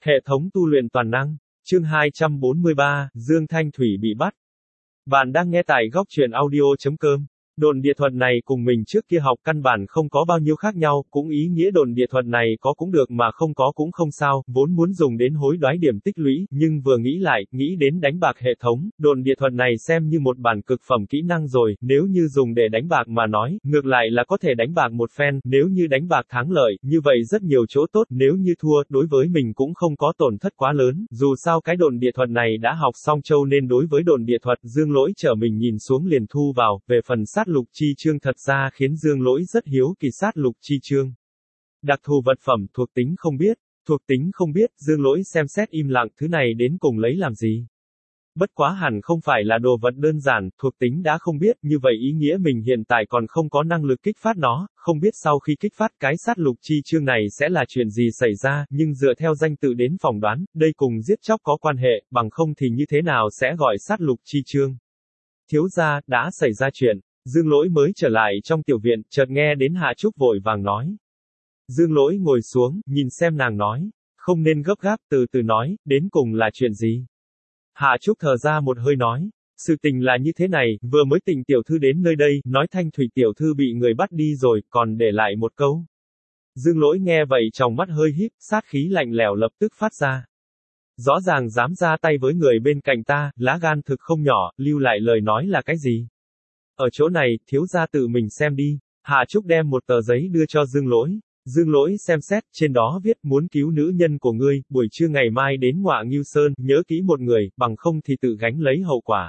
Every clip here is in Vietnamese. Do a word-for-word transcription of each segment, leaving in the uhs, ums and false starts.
Hệ thống tu luyện toàn năng. Chương hai trăm bốn mươi ba, Dương Thanh Thủy bị bắt. Bạn đang nghe tại góc truyện audio.com. Độn địa thuật này cùng mình trước kia học căn bản không có bao nhiêu khác nhau, cũng ý nghĩa độn địa thuật này có cũng được mà không có cũng không sao, vốn muốn dùng đến hối đoái điểm tích lũy, nhưng vừa nghĩ lại, nghĩ đến đánh bạc hệ thống, độn địa thuật này xem như một bản cực phẩm kỹ năng rồi, nếu như dùng để đánh bạc mà nói, ngược lại là có thể đánh bạc một phen, nếu như đánh bạc thắng lợi, như vậy rất nhiều chỗ tốt, nếu như thua, đối với mình cũng không có tổn thất quá lớn, dù sao cái độn địa thuật này đã học xong châu nên đối với độn địa thuật, Dương Lỗi trở mình nhìn xuống liền thu vào, về phần sát lục chi chương thật ra khiến Dương Lỗi rất hiếu kỳ sát lục chi chương. Đặc thù vật phẩm, thuộc tính không biết, thuộc tính không biết, Dương Lỗi xem xét im lặng, thứ này đến cùng lấy làm gì? Bất quá hẳn không phải là đồ vật đơn giản, thuộc tính đã không biết, như vậy ý nghĩa mình hiện tại còn không có năng lực kích phát nó, không biết sau khi kích phát cái sát lục chi chương này sẽ là chuyện gì xảy ra, nhưng dựa theo danh tự đến phỏng đoán, đây cùng giết chóc có quan hệ, bằng không thì như thế nào sẽ gọi sát lục chi chương. Thiếu gia, đã xảy ra chuyện. Dương Lỗi mới trở lại trong tiểu viện, chợt nghe đến Hạ Trúc vội vàng nói. Dương Lỗi ngồi xuống, nhìn xem nàng nói, không nên gấp gáp, từ từ nói, đến cùng là chuyện gì? Hạ Trúc thở ra một hơi nói, sự tình là như thế này, vừa mới Tịnh tiểu thư đến nơi đây, nói Thanh Thủy tiểu thư bị người bắt đi rồi, còn để lại một câu. Dương Lỗi nghe vậy trong mắt hơi híp, sát khí lạnh lẽo lập tức phát ra. Rõ ràng dám ra tay với người bên cạnh ta, lá gan thực không nhỏ, lưu lại lời nói là cái gì? Ở chỗ này, thiếu gia tự mình xem đi. Hạ Trúc đem một tờ giấy đưa cho Dương Lỗi. Dương Lỗi xem xét, trên đó viết muốn cứu nữ nhân của ngươi, buổi trưa ngày mai đến Ngọa Ngưu Sơn, nhớ kỹ một người, bằng không thì tự gánh lấy hậu quả.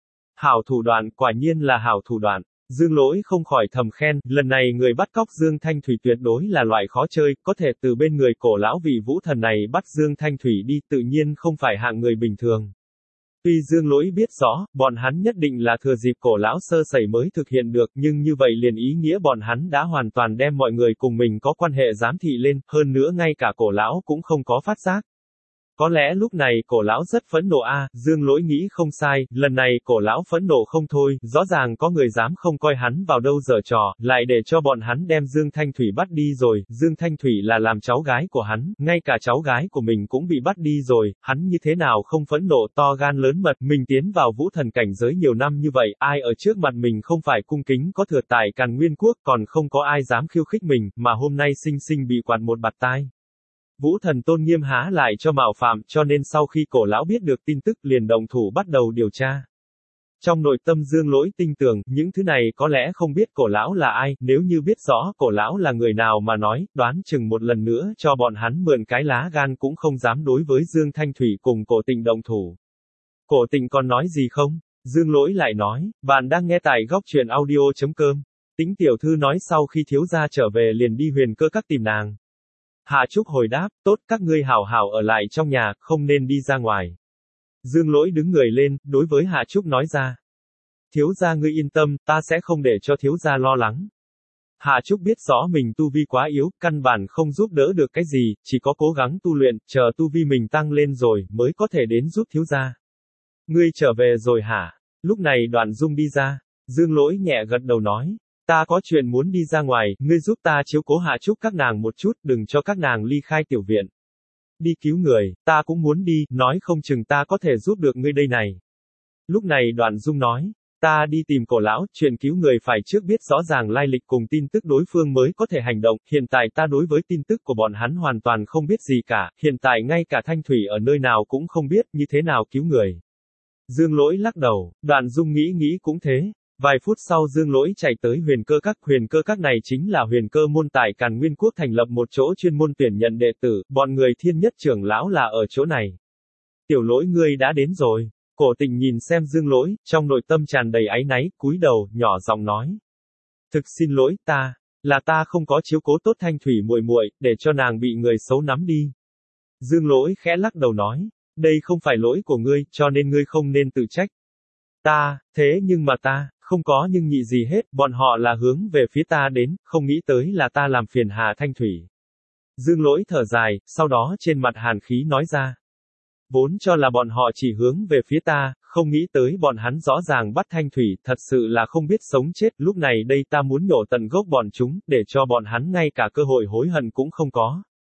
Hảo thủ đoạn, quả nhiên là hảo thủ đoạn. Dương Lỗi không khỏi thầm khen, lần này người bắt cóc Dương Thanh Thủy tuyệt đối là loại khó chơi, có thể từ bên người cổ lão vị vũ thần này bắt Dương Thanh Thủy đi, tự nhiên không phải hạng người bình thường. Tuy Dương Lỗi biết rõ, bọn hắn nhất định là thừa dịp cổ lão sơ sẩy mới thực hiện được, nhưng như vậy liền ý nghĩa bọn hắn đã hoàn toàn đem mọi người cùng mình có quan hệ giám thị lên, hơn nữa ngay cả cổ lão cũng không có phát giác. Có lẽ lúc này cổ lão rất phẫn nộ a, à, Dương Lỗi nghĩ không sai, lần này cổ lão phẫn nộ không thôi, rõ ràng có người dám không coi hắn vào đâu giở trò, lại để cho bọn hắn đem Dương Thanh Thủy bắt đi rồi, Dương Thanh Thủy là làm cháu gái của hắn, ngay cả cháu gái của mình cũng bị bắt đi rồi, hắn như thế nào không phẫn nộ, to gan lớn mật, mình tiến vào vũ thần cảnh giới nhiều năm như vậy, ai ở trước mặt mình không phải cung kính có thừa tài Càn Nguyên Quốc, còn không có ai dám khiêu khích mình, mà hôm nay sinh sinh bị quạt một bạt tai. Vũ thần tôn nghiêm há lại cho mạo phạm, cho nên sau khi cổ lão biết được tin tức liền động thủ bắt đầu điều tra. Trong nội tâm Dương Lỗi tin tưởng, những thứ này có lẽ không biết cổ lão là ai, nếu như biết rõ cổ lão là người nào mà nói, đoán chừng một lần nữa cho bọn hắn mượn cái lá gan cũng không dám đối với Dương Thanh Thủy cùng Cổ Tịnh động thủ. Cổ Tịnh còn nói gì không? Dương Lỗi lại nói, bạn đang nghe tại góc truyện audio.com. Tĩnh tiểu thư nói sau khi thiếu gia trở về liền đi Huyền Cơ Các tìm nàng. Hạ Trúc hồi đáp, tốt, các ngươi hảo hảo ở lại trong nhà, không nên đi ra ngoài. Dương Lỗi đứng người lên, đối với Hạ Trúc nói ra. Thiếu gia ngươi yên tâm, ta sẽ không để cho thiếu gia lo lắng. Hạ Trúc biết rõ mình tu vi quá yếu, căn bản không giúp đỡ được cái gì, chỉ có cố gắng tu luyện, chờ tu vi mình tăng lên rồi, mới có thể đến giúp thiếu gia. Ngươi trở về rồi hả? Lúc này Đoạn Dung đi ra. Dương Lỗi nhẹ gật đầu nói. Ta có chuyện muốn đi ra ngoài, ngươi giúp ta chiếu cố Hạ Trúc các nàng một chút, đừng cho các nàng ly khai tiểu viện. Đi cứu người, ta cũng muốn đi, nói không chừng ta có thể giúp được ngươi đây này. Lúc này Đoạn Dung nói, ta đi tìm cổ lão, chuyện cứu người phải trước biết rõ ràng lai lịch cùng tin tức đối phương mới có thể hành động, hiện tại ta đối với tin tức của bọn hắn hoàn toàn không biết gì cả, hiện tại ngay cả Thanh Thủy ở nơi nào cũng không biết, như thế nào cứu người. Dương Lỗi lắc đầu, Đoạn Dung nghĩ nghĩ cũng thế. Vài phút sau Dương Lỗi chạy tới Huyền Cơ Các, Huyền Cơ Các này chính là huyền cơ môn tại Càn Nguyên Quốc thành lập một chỗ chuyên môn tuyển nhận đệ tử, bọn người Thiên Nhất trưởng lão là ở chỗ này. Tiểu Lỗi ngươi đã đến rồi. Cổ Tịnh nhìn xem Dương Lỗi, trong nội tâm tràn đầy áy náy, cúi đầu, nhỏ giọng nói. Thực xin lỗi, ta, là ta không có chiếu cố tốt Thanh Thủy muội muội, để cho nàng bị người xấu nắm đi. Dương Lỗi khẽ lắc đầu nói, đây không phải lỗi của ngươi, cho nên ngươi không nên tự trách. Ta, thế nhưng mà ta, không có nhưng nhị gì hết, bọn họ là hướng về phía ta đến, không nghĩ tới là ta làm phiền Hà Thanh Thủy. Dương Lỗi thở dài, sau đó trên mặt hàn khí nói ra. Vốn cho là bọn họ chỉ hướng về phía ta, không nghĩ tới bọn hắn rõ ràng bắt Thanh Thủy, thật sự là không biết sống chết, lúc này đây ta muốn nhổ tận gốc bọn chúng, để cho bọn hắn ngay cả cơ hội hối hận cũng không có.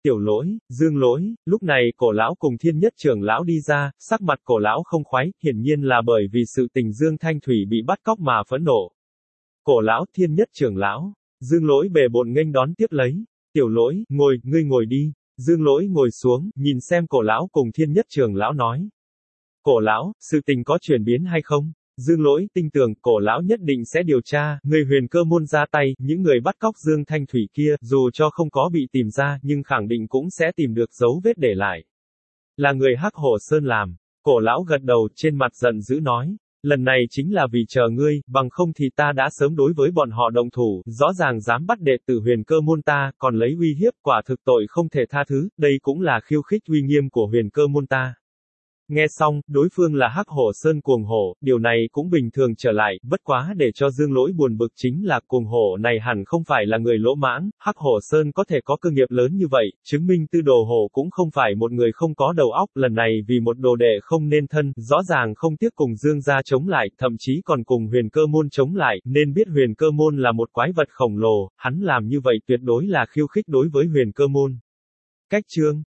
Tiểu Lỗi, Dương Lỗi, lúc này Cổ lão cùng Thiên Nhất trưởng lão đi ra, sắc mặt Cổ lão không khoái, hiển nhiên là bởi vì sự tình Dương Thanh Thủy bị bắt cóc mà phẫn nộ. Cổ lão, Thiên Nhất trưởng lão, Dương Lỗi bề bộn nghênh đón tiếp lấy. Tiểu Lỗi, ngồi, ngươi ngồi đi. Dương Lỗi ngồi xuống, nhìn xem Cổ lão cùng Thiên Nhất trưởng lão nói. Cổ lão, sự tình có chuyển biến hay không? Dương Lỗi tin tưởng, Cổ lão nhất định sẽ điều tra, người Huyền Cơ môn ra tay, những người bắt cóc Dương Thanh Thủy kia, dù cho không có bị tìm ra, nhưng khẳng định cũng sẽ tìm được dấu vết để lại. Là người Hắc Hổ Sơn làm. Cổ lão gật đầu, trên mặt giận dữ nói. Lần này chính là vì chờ ngươi, bằng không thì ta đã sớm đối với bọn họ động thủ, rõ ràng dám bắt đệ tử Huyền Cơ môn ta, còn lấy uy hiếp, quả thực tội không thể tha thứ, đây cũng là khiêu khích uy nghiêm của Huyền Cơ môn ta. Nghe xong, đối phương là Hắc Hổ Sơn cuồng hổ, điều này cũng bình thường trở lại, bất quá để cho Dương Lỗi buồn bực chính là cuồng hổ này hẳn không phải là người lỗ mãng, Hắc Hổ Sơn có thể có cơ nghiệp lớn như vậy, chứng minh Tư Đồ Hổ cũng không phải một người không có đầu óc, lần này vì một đồ đệ không nên thân, rõ ràng không tiếc cùng Dương gia chống lại, thậm chí còn cùng Huyền Cơ môn chống lại, nên biết Huyền Cơ môn là một quái vật khổng lồ, hắn làm như vậy tuyệt đối là khiêu khích đối với Huyền Cơ môn. Cách chương